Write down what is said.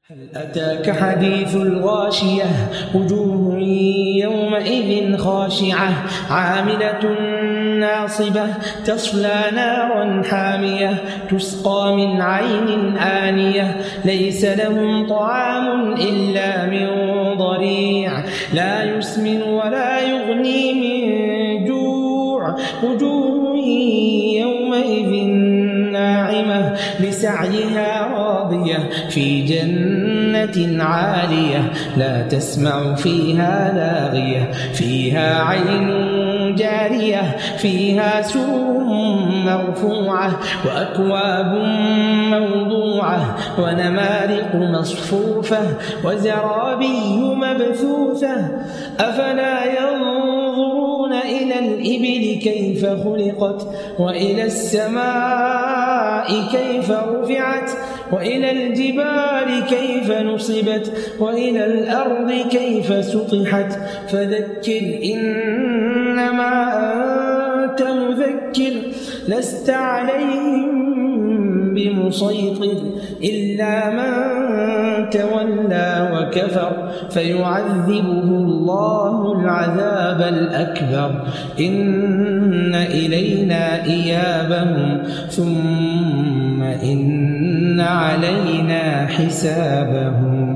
هل أتاك حديث الغاشية وجوه يومئذ خاشعة عاملة ناصبة تصلى نارا حامية تسقى من عين آنية ليس لهم طعام إلا من ضريع لا يسمن ولا يغني من جوع وجوه يومئذ ناعمة لسعيها راضية في جنة عالية لا تسمع فيها لاغية فيها عين جارية فيها سرر مرفوعة وأكواب موضوعة ونمارق مصفوفة وزرابي مبثوثة أفلا ينظرون إلى الإبل كيف خلقت وإلى السماء كيف رفعت وإلى الجبال كيف نصبت وإلى الأرض كيف سطحت فذكر إنما أنت مذكر لست عليهم بمسيطر إلا من تولى وكفر فيعذبه الله العذاب الأكبر إن إلينا إيابهم ثم إن علينا حسابهم.